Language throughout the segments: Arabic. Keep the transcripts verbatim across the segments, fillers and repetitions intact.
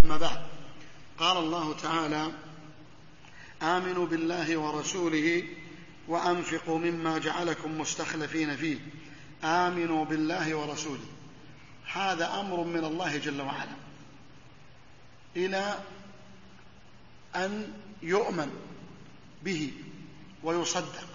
أما بعد، قال الله تعالى: آمنوا بالله ورسوله وأنفقوا مما جعلكم مستخلفين فيه. آمنوا بالله ورسوله، هذا أمر من الله جل وعلا إلى أن يؤمن به ويصدق.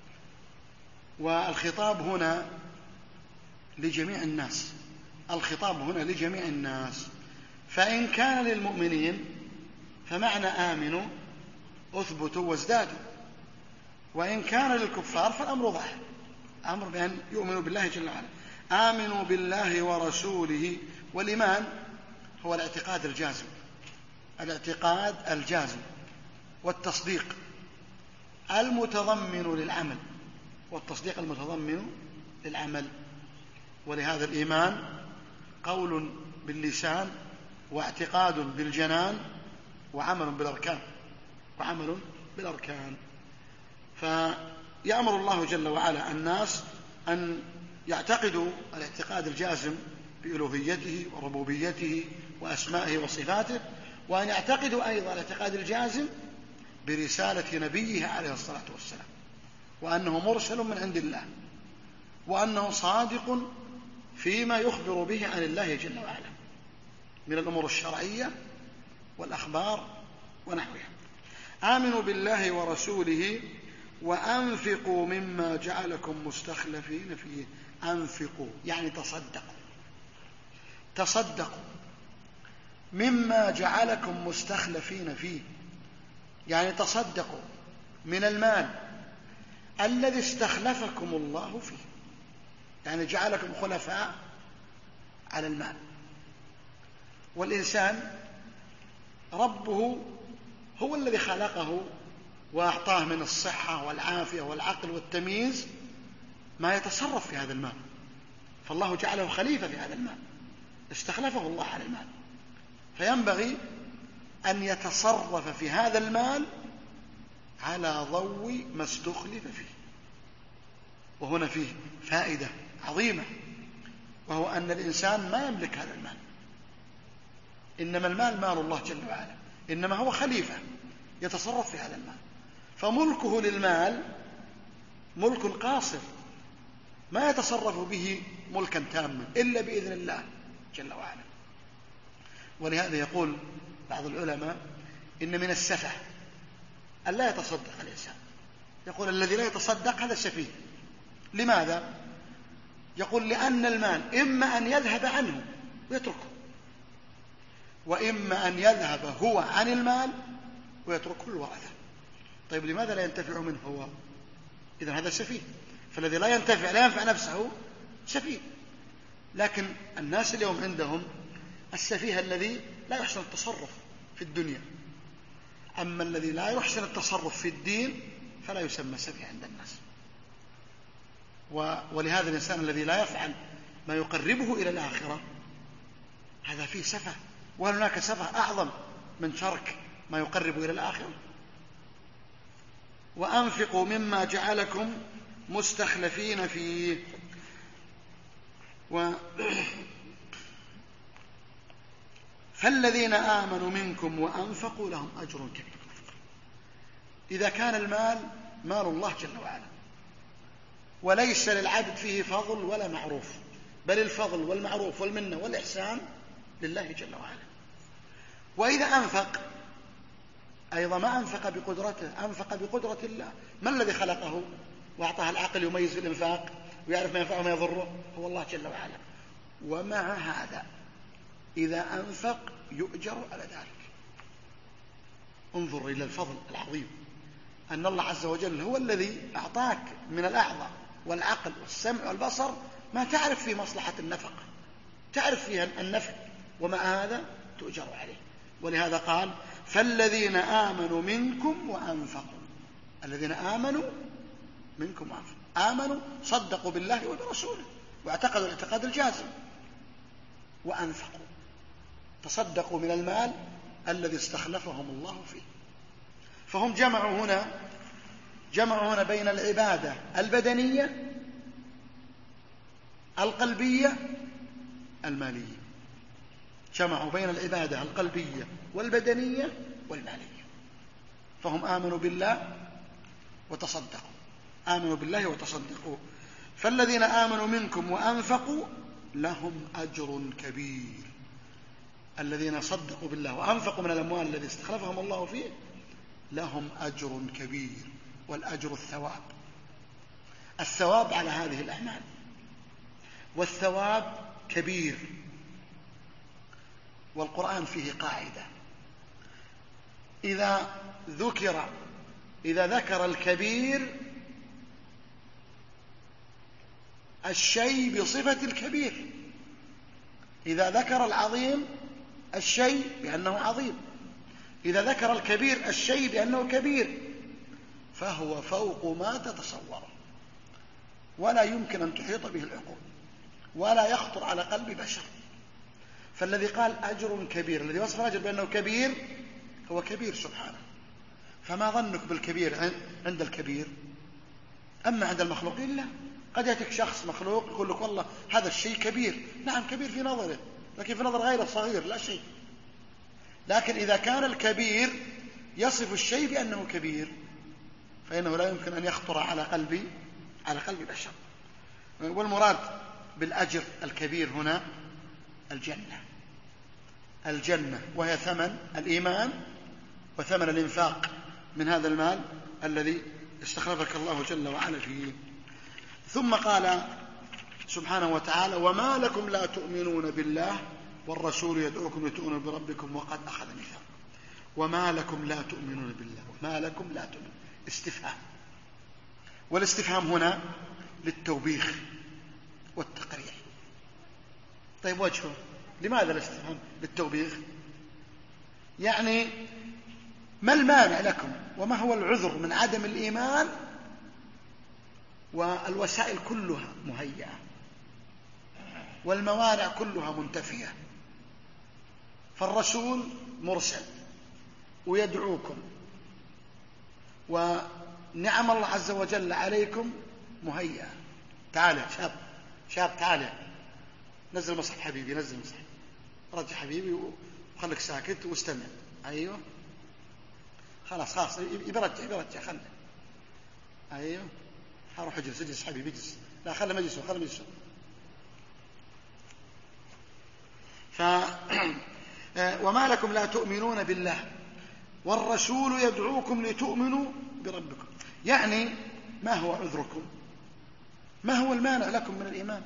والخطاب هنا لجميع الناس، الخطاب هنا لجميع الناس. فإن كان للمؤمنين فمعنى آمنوا أثبتوا وازدادوا، وإن كان للكفار فالأمر ضاح، أمر بأن يؤمنوا بالله جل وعلا. آمنوا بالله ورسوله. والإيمان هو الاعتقاد الجازم، الاعتقاد الجازم والتصديق المتضمن للعمل، والتصديق المتضمن للعمل. ولهذا الإيمان قول باللسان واعتقاد بالجنان وعمل بالأركان، وعمل بالأركان. فيأمر الله جل وعلا الناس أن يعتقدوا الاعتقاد الجازم بألوهيته وربوبيته وأسمائه وصفاته، وأن يعتقدوا أيضا الاعتقاد الجازم برسالة نبيه عليه الصلاة والسلام، وأنه مرسل من عند الله، وأنه صادق فيما يخبر به عن الله جل وعلا من الأمور الشرعية والأخبار ونحوها. آمنوا بالله ورسوله وأنفقوا مما جعلكم مستخلفين فيه. أنفقوا يعني تصدقوا، تصدقوا مما جعلكم مستخلفين فيه، يعني تصدقوا من المال الذي استخلفكم الله فيه، يعني جعلكم خلفاء على المال. والإنسان ربه هو الذي خلقه وأعطاه من الصحة والعافية والعقل والتمييز ما يتصرف في هذا المال، فالله جعله خليفة في هذا المال، استخلفه الله على المال، فينبغي أن يتصرف في هذا المال على ضوء ما استخلف فيه. وهنا فيه فائدة عظيمة، وهو أن الإنسان ما يملك هذا المال، إنما المال مال الله جل وعلا، إنما هو خليفة يتصرف في هذا المال، فملكه للمال ملك قاصر ما يتصرف به ملكا تاما إلا بإذن الله جل وعلا. ولهذا يقول بعض العلماء إن من السفه أن لا يتصدق الإنسان. يقول الذي لا يتصدق هذا سفيه. لماذا؟ يقول لأن المال إما أن يذهب عنه ويتركه، وإما أن يذهب هو عن المال ويتركه الورثة. طيب لماذا لا ينتفع منه هو؟ إذن هذا سفيه. فالذي لا ينتفع لا ينفع نفسه سفيه. لكن الناس اليوم عندهم السفيه الذي لا يحسن التصرف في الدنيا، أما الذي لا يحسن التصرف في الدين فلا يسمى سفيه عند الناس. ولهذا الإنسان الذي لا يفعل ما يقربه إلى الآخرة هذا فيه سفه. وهل هناك سفه أعظم من ترك ما يقرب إلى الآخرة؟ وأنفقوا مما جعلكم مستخلفين فيه. و... فالذين آمنوا منكم وأنفقوا لهم أجر كبير. إذا كان المال مال الله جل وعلا وليس للعبد فيه فضل ولا معروف، بل الفضل والمعروف والمنة والإحسان لله جل وعلا. وإذا أنفق أيضا ما أنفق بقدرته، أنفق بقدرة الله. ما الذي خلقه وأعطاه العقل يميز في الإنفاق ويعرف ما ينفعه وما يضره؟ هو الله جل وعلا. ومع هذا إذا أنفق يؤجر على ذلك. انظر إلى الفضل العظيم، أن الله عز وجل هو الذي أعطاك من الأعضاء والعقل والسمع والبصر ما تعرف في مصلحة النفقة، تعرف فيها النفع، ومع هذا تؤجر عليه. ولهذا قال فالذين آمنوا منكم وأنفقوا. الذين آمنوا منكم وأنفقوا، آمنوا صدقوا بالله وبرسوله واعتقدوا الاعتقاد الجازم، وأنفقوا تصدقوا من المال الذي استخلفهم الله فيه. فهم جمعوا هنا جمعوا هنا بين العبادة البدنية القلبية المالية. جمعوا بين العبادة القلبية والبدنية والمالية، فهم آمنوا بالله وتصدقوا، آمنوا بالله وتصدقوا. فالذين آمنوا منكم وأنفقوا لهم أجر كبير. الذين صدقوا بالله وأنفقوا من الأموال الذي استخلفهم الله فيه لهم أجر كبير، والأجر الثواب، الثواب على هذه الأعمال، والثواب كبير. والقرآن فيه قاعدة: إذا ذكر إذا ذكر الكبير الشيء بصفة الكبير، إذا ذكر العظيم الشيء بأنه عظيم، إذا ذكر الكبير الشيء بأنه كبير، فهو فوق ما تتصوره، ولا يمكن أن تحيط به العقول، ولا يخطر على قلب بشر. فالذي قال أجر كبير، الذي وصف الأجر بأنه كبير، هو كبير سبحانه. فما ظنك بالكبير عند الكبير؟ أما عند المخلوقين لا. قد يأتيك شخص مخلوق يقول لك والله هذا الشيء كبير، نعم كبير في نظره، لكن في نظر غيره صغير لا شيء. لكن إذا كان الكبير يصف الشيء بأنه كبير، فإنه لا يمكن أن يخطر على قلب على قلب بشر. والمراد بالأجر الكبير هنا الجنة، الجنة وهي ثمن الإيمان وثمن الإنفاق من هذا المال الذي استخلفك الله جل وعلا فيه. ثم قال سبحانه وتعالى: وما لكم لا تؤمنون بالله والرسول يدعوكم لتؤمنوا بربكم وقد أخذ ميثاقكم. وما لكم لا تؤمنون بالله، وما لكم لا تؤمنون، استفهام، والاستفهام هنا للتوبيخ والتقريع. طيب وجهه لماذا الاستفهام للتوبيخ؟ يعني ما المانع لكم وما هو العذر من عدم الإيمان والوسائل كلها مهيئة والموانع كلها منتفية؟ فالرسول مرسل ويدعوكم، ونعم الله عز وجل عليكم مهيئة. تعال يا شاب، شاب تعال، نزل مصحف حبيبي، نزل مصحف، رجع حبيبي وخليك ساكت واستمع. أيوه خلاص خلاص يبرجع يبرجع خله. أيوه هروح اجلس اجلس حبيبي اجلس، لا خله مجلسه خله مجلسه. ف وما لكم لا تؤمنون بالله والرسول يدعوكم لتؤمنوا بربكم. يعني ما هو عذركم؟ ما هو المانع لكم من الإيمان؟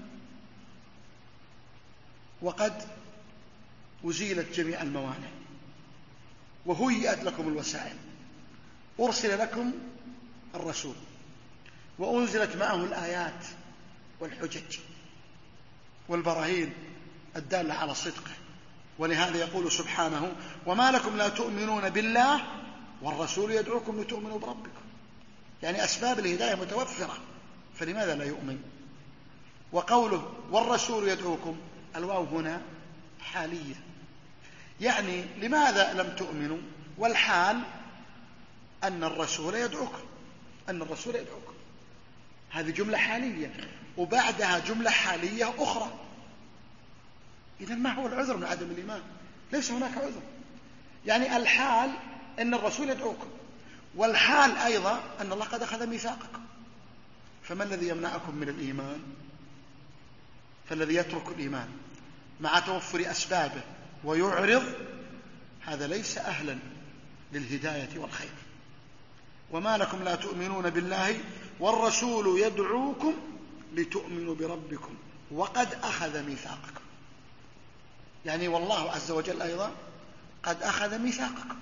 وقد أزيلت جميع الموانع وهيئت لكم الوسائل، أرسل لكم الرسول وأنزلت معه الآيات والحجج والبراهين الدالة على صدقه. ولهذا يقول سبحانه: وما لكم لا تؤمنون بالله والرسول يدعوكم لتؤمنوا بربكم. يعني أسباب الهداية متوفرة، فلماذا لا يؤمن؟ وقوله والرسول يدعوكم، الواو هنا حالية، يعني لماذا لم تؤمنوا والحال أن الرسول يدعوكم، أن الرسول يدعوكم. هذه جملة حالية وبعدها جملة حالية أخرى. إذن ما هو العذر من عدم الإيمان؟ ليس هناك عذر. يعني الحال أن الرسول يدعوكم، والحال أيضا أن الله قد أخذ ميثاقكم. فما الذي يمنعكم من الإيمان؟ فالذي يترك الإيمان مع توفر أسبابه ويعرض، هذا ليس أهلا للهداية والخير. وما لكم لا تؤمنون بالله والرسول يدعوكم لتؤمنوا بربكم وقد أخذ ميثاقكم. يعني والله عز وجل أيضا قد أخذ ميثاقكم.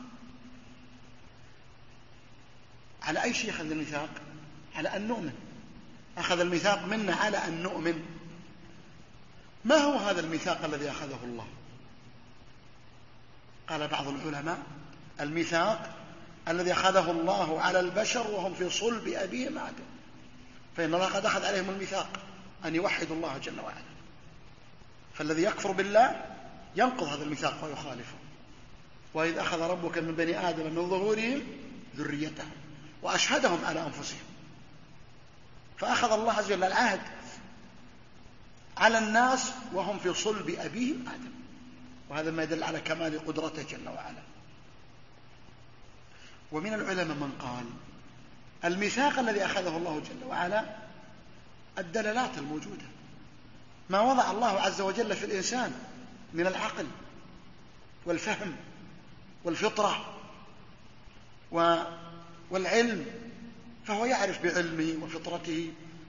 على أي شيء أخذ الميثاق؟ على أن نؤمن. أخذ الميثاق منا على أن نؤمن. ما هو هذا الميثاق الذي أخذه الله؟ قال بعض العلماء: الميثاق الذي أخذه الله على البشر وهم في صلب أبيهم آدم، فإن الله قد أخذ عليهم الميثاق أن يوحدوا الله جل وعلا. فالذي يكفر بالله ينقض هذا الميثاق ويخالفه. وإذ أخذ ربك من بني آدم من ظهورهم ذريتهم وأشهدهم على أنفسهم. فأخذ الله عز وجل العهد على الناس وهم في صلب أبيهم آدم. وهذا ما يدل على كمال قدرته جل وعلا. ومن العلماء من قال الميثاق الذي أخذه الله جل وعلا الدلالات الموجودة، ما وضع الله عز وجل في الإنسان من العقل والفهم والفطرة والعلم، فهو يعرف بعلمه وفطرته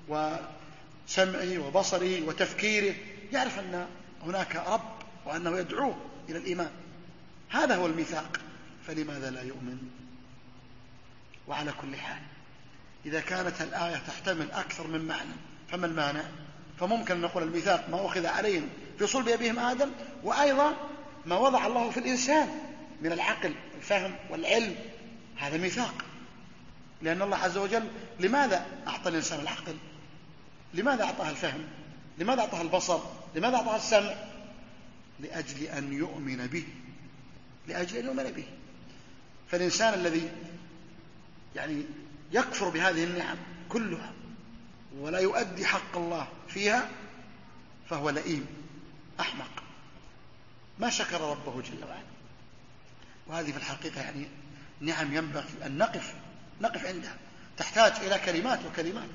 وسمعه وبصره وتفكيره، يعرف أن هناك رب وأنه يدعوه إلى الإيمان. هذا هو الميثاق، فلماذا لا يؤمن؟ وعلى كل حال إذا كانت الآية تحتمل أكثر من معنى فما المانع؟ فممكن نقول الميثاق ما أخذ عليهم في صلب أبيهم آدم، وأيضا ما وضع الله في الإنسان من العقل والفهم والعلم، هذا ميثاق. لأن الله عز وجل لماذا أعطى الإنسان العقل؟ لماذا أعطاه الفهم؟ لماذا أعطاه البصر؟ لماذا أعطاه السمع؟ لأجل أن يؤمن به، لأجل أن يؤمن به. فالإنسان الذي يعني يكفر بهذه النعم كلها ولا يؤدي حق الله فيها فهو لئيم أحمق ما شكر ربه جل وعلا. وهذه في الحقيقة يعني نعم ينبغي أن نقف نقف عندها، تحتاج إلى كلمات وكلمات.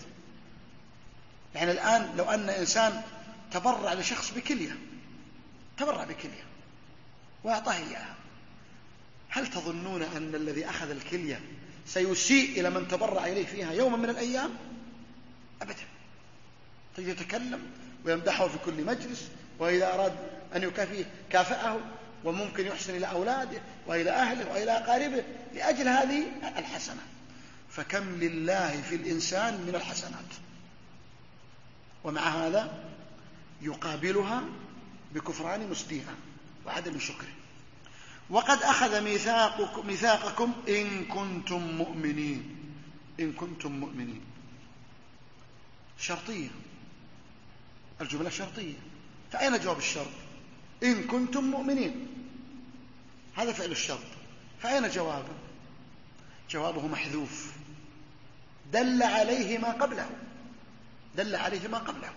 يعني الآن لو أن إنسان تبرع لشخص بكلية، تبرع بكلية وأعطاه إياها، هل تظنون أن الذي أخذ الكلية سيسيء إلى من تبرع إليه فيها يوما من الأيام؟ أبدا. تجي يتكلم ويمدحه في كل مجلس، وإذا أراد أن يكافئه كافأه، وممكن يحسن إلى أولاده وإلى أهله وإلى أقاربه لأجل هذه الحسنة. فكم لله في الإنسان من الحسنات، ومع هذا يقابلها بكفران مسديها وعدم شكره. وقد أخذ ميثاقكم, ميثاقكم إن كنتم مؤمنين. إن كنتم مؤمنين شرطية، الجملة شرطية، فأين جواب الشرط؟ إن كنتم مؤمنين، هذا فعل الشرط، فأين جوابه؟ جوابه محذوف، دل عليه ما قبله، دل عليه ما قبله.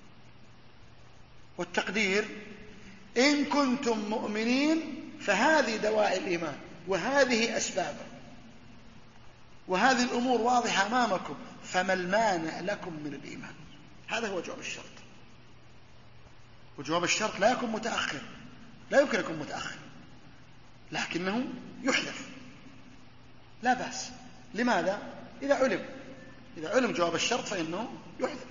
والتقدير إن كنتم مؤمنين فهذه دواعي الإيمان وهذه أسبابه وهذه الأمور واضحة أمامكم، فما المانع لكم من الإيمان؟ هذا هو جواب الشرط. وجواب الشرط لا يكون متأخر، لا يمكن يكون متأخر، لكنه يحذف لا بأس. لماذا؟ إذا علم إذا علم جواب الشرط فإنه يحذف.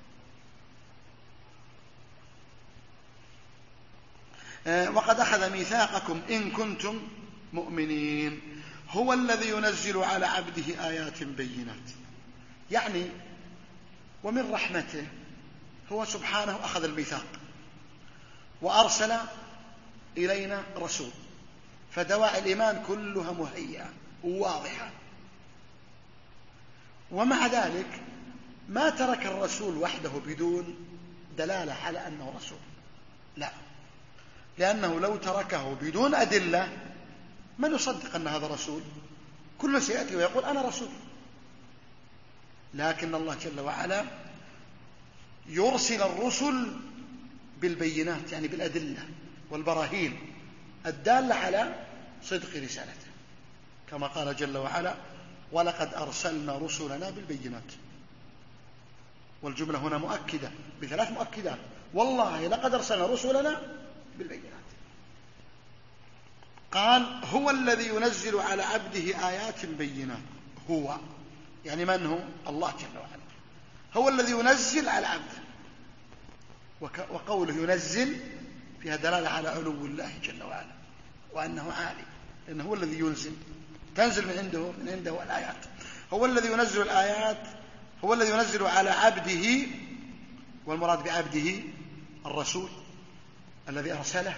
وقد أخذ ميثاقكم إن كنتم مؤمنين هو الذي ينزل على عبده آيات بينات. يعني ومن رحمته هو سبحانه أخذ الميثاق وأرسل إلينا رسول، فدواعي الإيمان كلها مهيئة وواضحة. ومع ذلك ما ترك الرسول وحده بدون دلالة على أنه رسول، لا، لأنه لو تركه بدون أدلة من يصدق أن هذا رسول؟ كل سيأتي ويقول أنا رسول. لكن الله جل وعلا يرسل الرسل بالبينات، يعني بالأدلة والبراهين الدالة على صدق رسالته، كما قال جل وعلا ولقد أرسلنا رسلنا بالبينات. والجملة هنا مؤكدة بثلاث مؤكدات، والله لقد أرسلنا رسلنا بالبينات. قال هو الذي ينزل على عبده آيات بينات. هو يعني من هو؟ الله جل وعلا هو الذي ينزل على عبده. وقوله ينزل فيها دلالة على علو الله جل وعلا وأنه عالي، لأنه هو الذي ينزل، تنزل من عنده من عنده الآيات. هو الذي ينزل الآيات، هو الذي ينزل على عبده، والمراد بعبده الرسول الذي أرسله،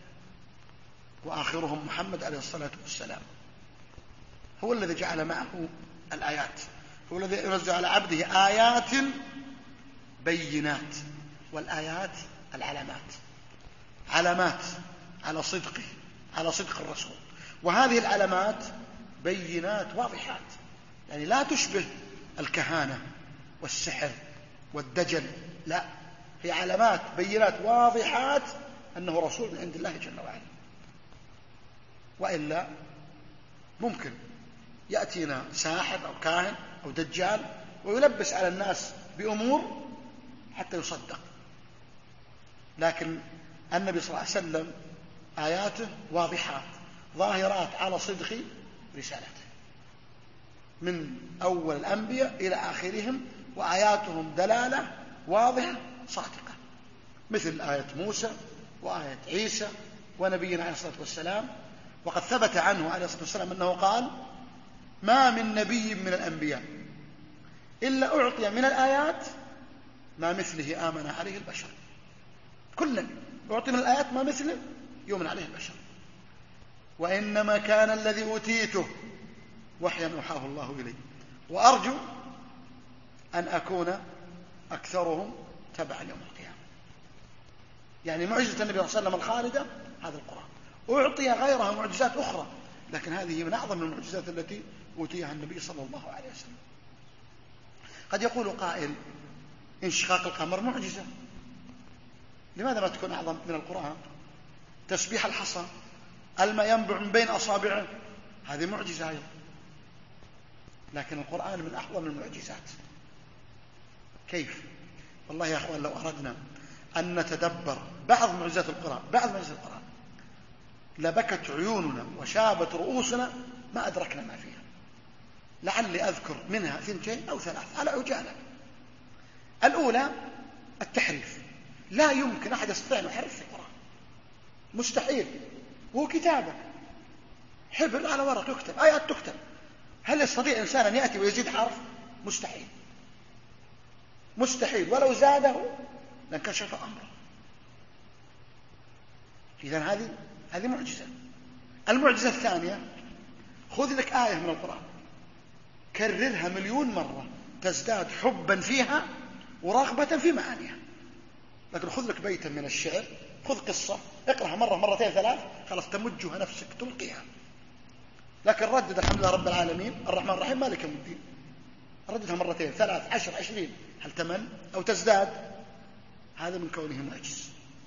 وآخرهم محمد عليه الصلاة والسلام. هو الذي جعل معه الآيات، هو الذي ينزل على عبده آيات بينات. والآيات العلامات، علامات على صدقه، على صدق الرسول. وهذه العلامات بينات واضحات، يعني لا تشبه الكهانة والسحر والدجل، لا، هي علامات بينات واضحات أنه رسول من عند الله جل وعلا. وإلا ممكن يأتينا ساحر أو كاهن أو دجال ويلبس على الناس بأمور حتى يصدق. لكن النبي صلى الله عليه وسلم آياته واضحات ظاهرات على صدق رسالته من أول الأنبياء إلى آخرهم، وآياتهم دلالة واضحة صادقة، مثل آية موسى وآية عيسى ونبينا عليه الصلاة والسلام. وقد ثبت عنه عليه الصلاة والسلام أنه قال: ما من نبي من الأنبياء إلا أعطي من الآيات ما مثله آمن عليه البشر. كل نبي أعطي من الآيات ما مثله يؤمن عليه البشر. وإنما كان الذي أوتيته وحيا أوحاه الله إلي، وأرجو أن أكون أكثرهم تبعا يوم القيامة. يعني معجزة النبي صلى الله عليه وسلم الخالدة هذا القرآن، أعطي غيرها معجزات أخرى، لكن هذه من أعظم المعجزات التي أوتيها النبي صلى الله عليه وسلم. قد يقول قائل: انشقاق القمر معجزة، لماذا ما تكون أعظم من القرآن؟ تسبيح الحصى، الماء ينبع من بين أصابعه، هذه معجزة أيضا. لكن القرآن من أعظم المعجزات. كيف؟ والله يا أخوان لو أردنا أن نتدبر بعض معجزات القرآن بعض معجزات القرآن لبكت عيوننا وشابت رؤوسنا ما أدركنا ما فيها. لعلي أذكر منها ثنتين أو ثلاث على عجالة. الأولى التحريف. لا يمكن أحد يستطيع أن يحرف في القرآن، مستحيل. هو كتابة، حبر على ورق يكتب، آيات تكتب. هل يستطيع إنسان أن يأتي ويزيد حرف؟ مستحيل مستحيل، ولو زاده لانكشف أمره. إذن هذه هذه معجزة. المعجزة الثانية: خذ لك آية من القرآن كررها مليون مرة تزداد حبا فيها ورغبة في معانيها. لكن خذ لك بيتا من الشعر، خذ قصة اقرأها مرة مرتين ثلاث، خلاص تمجها نفسك تلقيها. لكن ردد الحمد لله رب العالمين الرحمن الرحيم مالك يوم الدين، رددها مرتين ثلاث عشر عشرين، هل تمل أو تزداد؟ هذا من كونه معجز.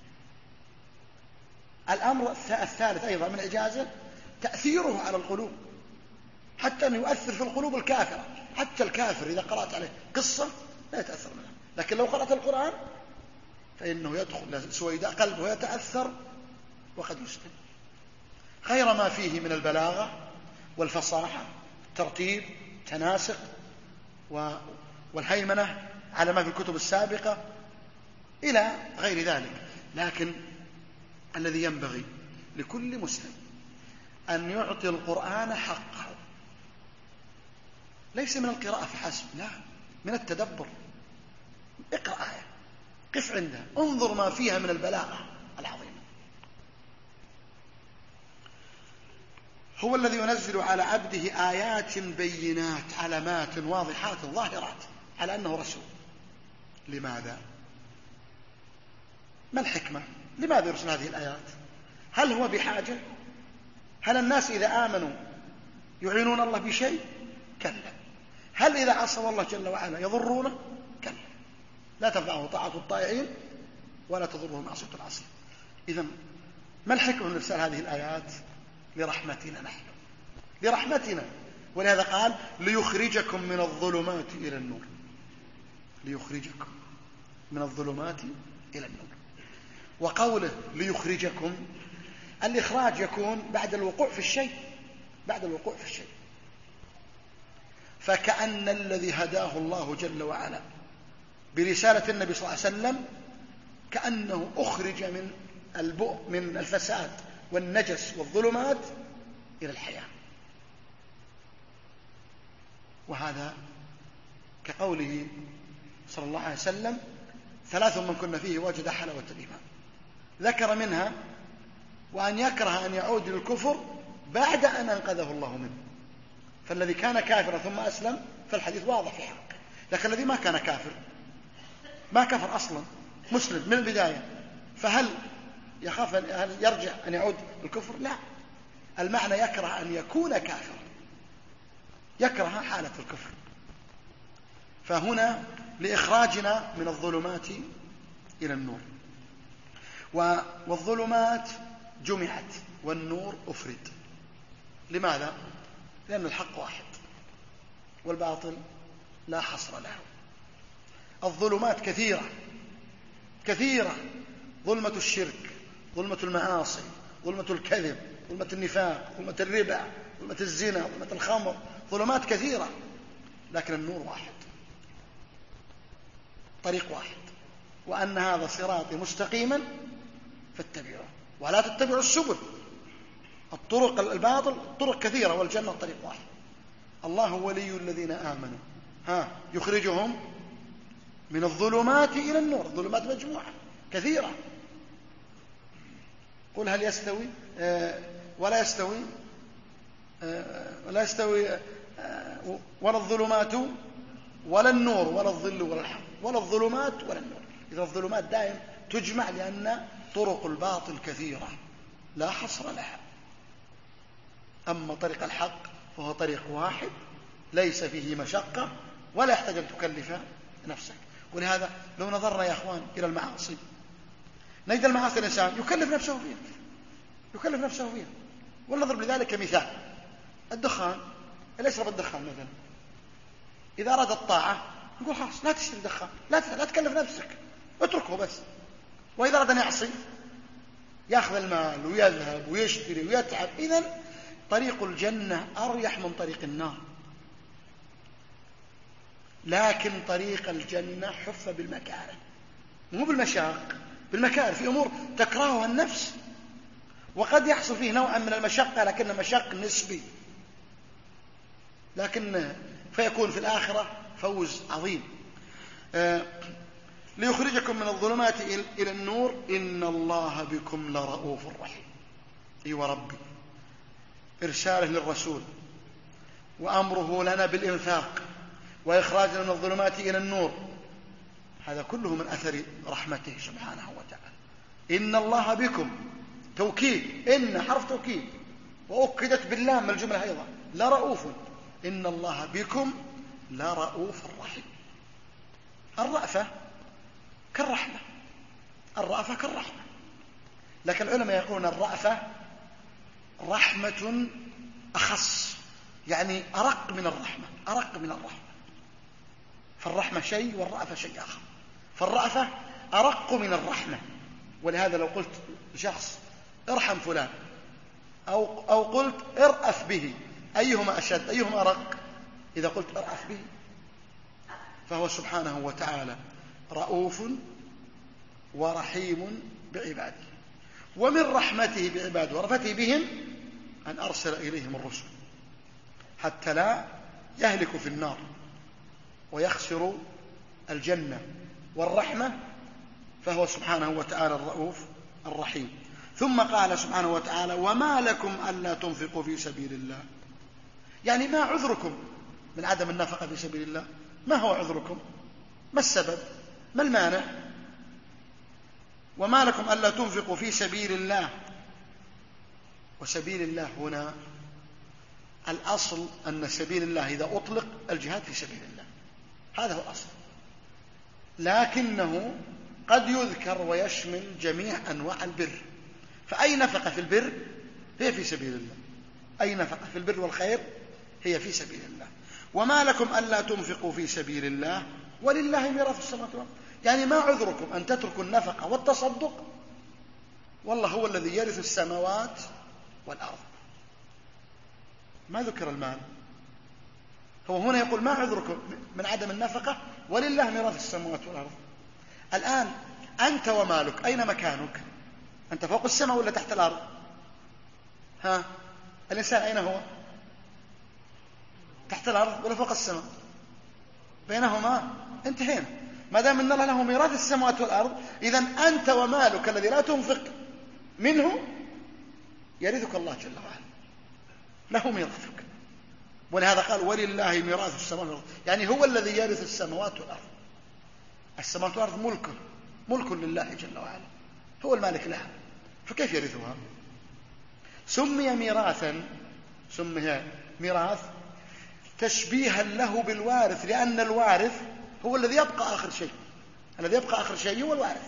الأمر الثالث أيضا من إعجازه تأثيره على القلوب، حتى أنه يؤثر في القلوب الكافرة. حتى الكافر إذا قرأت عليه قصة لا يتأثر منها، لكن لو قرأت القرآن فإنه يدخل سويداء قلبه يتأثر وقد يسلم. غير ما فيه من البلاغة والفصاحة، ترتيب، تناسق، والهيمنة على ما في الكتب السابقة إلى غير ذلك. لكن الذي ينبغي لكل مسلم أن يعطي القرآن حقه، ليس من القراءة فحسب، لا، من التدبر. اقرأ آية، قف عندها، انظر ما فيها من البلاغة العظيمة. هو الذي ينزل على عبده آيات بينات، علامات واضحات ظاهرات على أنه رسول. لماذا؟ ما الحكمة؟ لماذا يرسل هذه الآيات؟ هل هو بحاجة؟ هل الناس إذا آمنوا يعينون الله بشيء؟ كلا. هل إذا عصوا الله جل وعلا يضرونه؟ كلا. لا تنفعه طاعة الطائعين ولا تضره معصية العاصين. إذن ما الحكمة من إرسال هذه الآيات؟ لرحمتنا نحن، لرحمتنا. ولهذا قال: ليخرجكم من الظلمات إلى النور. ليخرجكم من الظلمات إلى النور. وقوله ليخرجكم، الإخراج يكون بعد الوقوع في الشيء، بعد الوقوع في الشيء. فكأن الذي هداه الله جل وعلا برسالة النبي صلى الله عليه وسلم كأنه أخرج من البؤ من الفساد والنجس والظلمات إلى الحياة. وهذا كقوله صلى الله عليه وسلم: ثلاث من كن فيه وجد حلاوة الإيمان. ذكر منها وأن يكره أن يعود للكفر بعد أن أنقذه الله منه. فالذي كان كافرا ثم أسلم فالحديث واضح في حقه. لكن الذي ما كان كافر، ما كفر أصلا، مسلم من البداية، فهل يخاف أن يرجع أن يعود الكفر؟ لا. المعنى يكره أن يكون كافرا، يكره حالة الكفر. فهنا لإخراجنا من الظلمات إلى النور. والظلمات جمعت والنور أفرد. لماذا؟ لأن الحق واحد والباطل لا حصر له. الظلمات كثيرة كثيرة، ظلمة الشرك، ظلمة المعاصي، ظلمة الكذب، ظلمة النفاق، ظلمة الربا، ظلمة الزنا، ظلمة الخمر، ظلمات كثيرة، لكن النور واحد، طريق واحد، وأن هذا صراطي مستقيما فاتبعوه ولا تتبعوا السبل. الطرق الباطل طرق كثيرة والجنة طريق واحد. الله ولي الذين آمنوا ها يخرجهم من الظلمات إلى النور. الظلمات مجموعة كثيرة. قل هل يستوي آه ولا يستوي آه ولا يستوي آه ولا الظلمات ولا النور ولا الظل ولا الحق ولا الظلمات ولا النور. إذا الظلمات دائم تجمع لأن طرق الباطل كثيرة لا حصر لها. أما طريق الحق فهو طريق واحد ليس فيه مشقة ولا يحتاج أن تكلف نفسك. ولهذا لو نظرنا يا أخوان إلى المعاصي نجد المعاصي الإنسان يكلف نفسه فيها يكلف نفسه فيها ولنضرب لذلك مثال الدخان. اللي يشرب الدخان مثلا إذا أراد الطاعة يقول خلاص لا تشتري دخان، لا لا تكلف نفسك، اتركه بس. وإذا أراد أن يعصي يأخذ المال ويذهب ويشتري ويتعب. إذن طريق الجنة أريح من طريق النار، لكن طريق الجنة حف بالمكاره مو بالمشاق، بالمكاره. في أمور تكرهها النفس وقد يحصل فيه نوع من المشقة لكن مشق نسبي، لكن فيكون في الآخرة فوز عظيم. آه ليخرجكم من الظلمات إلى النور إن الله بكم لرؤوف رحيم. أيوة ربي، إرساله للرسول وأمره لنا بالإنفاق وإخراجنا من الظلمات إلى النور، هذا كله من أثر رحمته سبحانه وتعالى. إن الله بكم توكيد، إن حرف توكيد وأكدت باللام من الجملة أيضا لرؤوف. إن الله بكم لرؤوف رحيم. الرأفة كالرحمة، الرأفة كالرحمة، لكن العلماء يقولون الرأفة رحمة أخص، يعني أرق من الرحمة، أرق من الرحمة. فالرحمة شيء والرأفة شيء آخر. فالرأفة أرق من الرحمة. ولهذا لو قلت لشخص ارحم فلان أو, أو قلت ارأف به، أيهما أشد، أيهما أرق؟ إذا قلت ارأف به فهو سبحانه وتعالى رؤوف ورحيم بعباده. ومن رحمته بعباده ورفته بهم أن أرسل إليهم الرسل حتى لا يهلكوا في النار ويخسروا الجنة. والرحمة فهو سبحانه وتعالى الرؤوف الرحيم. ثم قال سبحانه وتعالى وما لكم ألا تنفقوا في سبيل الله. يعني ما عذركم من عدم النفقة في سبيل الله؟ ما هو عذركم؟ ما السبب؟ ما المانع؟ وما لكم ألا تنفقوا في سبيل الله. وسبيل الله هنا الأصل أن سبيل الله إذا أطلق الجهاد في سبيل الله، هذا هو الأصل، لكنه قد يذكر ويشمل جميع أنواع البر. فأي نفقة في البر هي في سبيل الله، أي نفقة في البر والخير هي في سبيل الله. وما لكم ألا تنفقوا في سبيل الله ولله ميراث السماوات والأرض. يعني ما عذركم أن تتركوا النفقة والتصدق والله هو الذي يرث السماوات والأرض. ما ذكر المال. هو هنا يقول ما عذركم من عدم النفقة ولله ميراث السماوات والأرض. الآن أنت ومالك أين مكانك؟ أنت فوق السماء ولا تحت الأرض؟ ها الإنسان أين هو؟ تحت الأرض ولا فوق السماء؟ بينهما انتهينا. ما دام ان الله له ميراث السماوات والأرض إذن أنت ومالك الذي لا تنفق منه يرثك الله جل وعلا، له ميراثك. ولهذا قال ولله ميراث السماوات والأرض، يعني هو الذي يرث السماوات والأرض. السماوات والأرض ملك ملك لله جل وعلا، هو المالك لها، فكيف يرثها؟ سمي ميراثا، سمي ميراث تشبيها له بالوارث، لأن الوارث هو الذي يبقى آخر شيء، الذي يبقى آخر شيء هو الوارث.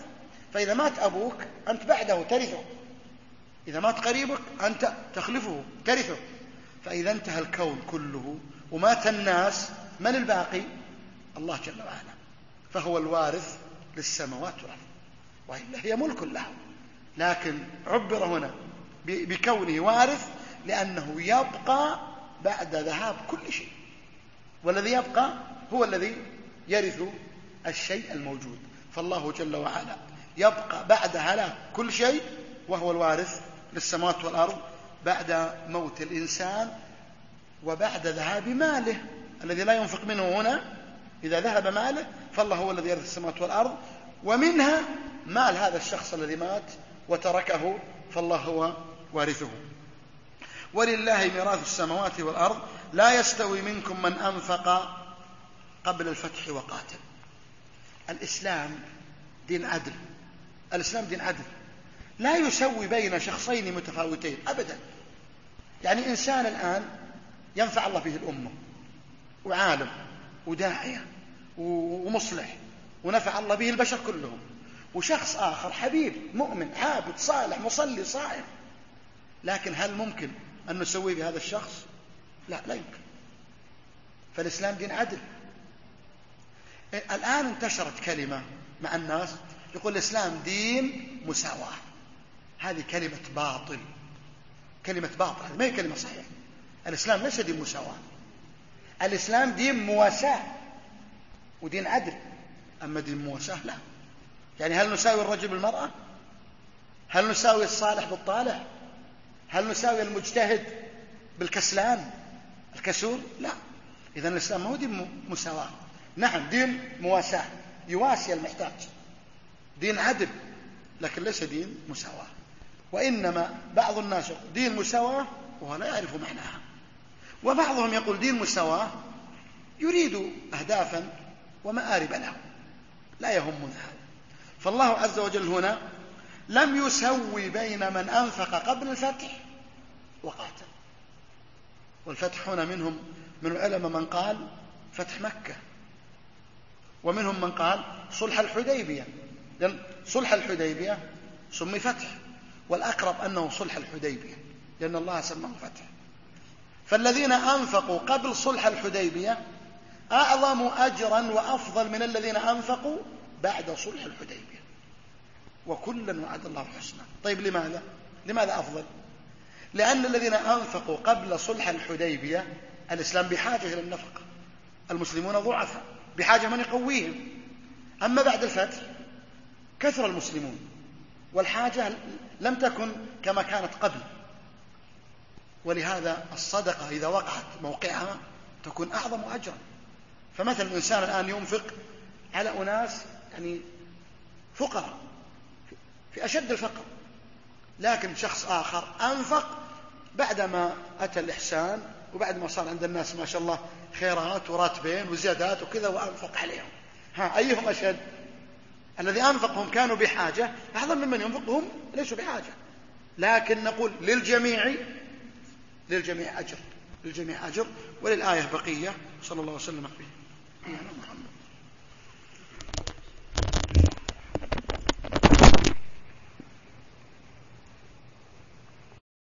فإذا مات أبوك أنت بعده ترثه، إذا مات قريبك أنت تخلفه ترثه. فإذا انتهى الكون كله ومات الناس، من الباقي؟ الله جل وعلا، فهو الوارث للسماوات والأرض، وإلا هي ملك له، لكن عبر هنا بكونه وارث لأنه يبقى بعد ذهاب كل شيء، والذي يبقى هو الذي يرث الشيء الموجود. فالله جل وعلا يبقى بعد هلاك كل شيء، وهو الوارث للسماوات والأرض بعد موت الإنسان وبعد ذهاب ماله الذي لا ينفق منه هنا. إذا ذهب ماله فالله هو الذي يرث السماوات والأرض، ومنها مال هذا الشخص الذي مات وتركه، فالله هو وارثه. ولله ميراث السماوات والأرض لا يستوي منكم من أنفق قبل الفتح وقاتل. الإسلام دين عدل، الإسلام دين عدل، لا يسوي بين شخصين متفاوتين أبدا. يعني إنسان الآن ينفع الله به الأمة، وعالم وداعية ومصلح، ونفع الله به البشر كلهم، وشخص آخر حبيب مؤمن عابد صالح مصلي صائم، لكن هل ممكن أن نسوي بهذا الشخص؟ لا، لا يمكن. فالإسلام دين عدل. الآن انتشرت كلمة مع الناس يقول الإسلام دين مساواة. هذه كلمة باطل، كلمة باطل، هذه ما هي كلمة صحيحة. الإسلام ليس دين مساواة، الإسلام دين مواساة ودين عدل. أما دين مواساة لا. يعني هل نساوي الرجل بالمرأة؟ هل نساوي الصالح بالطالح؟ هل نساوي المجتهد بالكسلان الكسول؟ لا. إذن الإسلام ما هو دين مساواة. نعم دين مواساة، يواسي المحتاج، دين عدل، لكن ليس دين مساواة. وإنما بعض الناس يقول دين مساواة وهو لا يعرف معناها، وبعضهم يقول دين مساواة يريد أهدافا ومآرب له، لا يهمنا هذا. فالله عز وجل هنا لم يسوي بين من أنفق قبل الفتح وقاتل. والفتح هنا منهم من العلماء من قال فتح مكة، ومنهم من قال صلح الحديبية، لأن صلح الحديبية سمي فتح، والأقرب أنه صلح الحديبية لأن الله سماه فتح. فالذين أنفقوا قبل صلح الحديبية أعظم أجرا وأفضل من الذين أنفقوا بعد صلح الحديبية، وكلا وعد الله الحسنى. طيب لماذا؟ لماذا أفضل؟ لأن الذين أنفقوا قبل صلح الحديبية الإسلام بحاجة إلى النفقة، المسلمون ضعفاء بحاجة من يقويهم. أما بعد الفتح كثر المسلمون والحاجة لم تكن كما كانت قبل، ولهذا الصدقة إذا وقعت موقعها تكون أعظم أجرا. فمثل الإنسان الآن ينفق على أناس يعني فقراء في أشد الفقر، لكن شخص آخر أنفق بعدما أتى الإحسان وبعد ما صار عند الناس ما شاء الله خيرات وراتبين وزيادات وكذا وأنفق عليهم. ها أيهم أشد؟ الذي أنفقهم كانوا بحاجة أعظم ممن ينفقهم ليسوا بحاجة. لكن نقول للجميع للجميع أجر، للجميع أجر. وللآية بقية. صلى الله وسلم على محمد.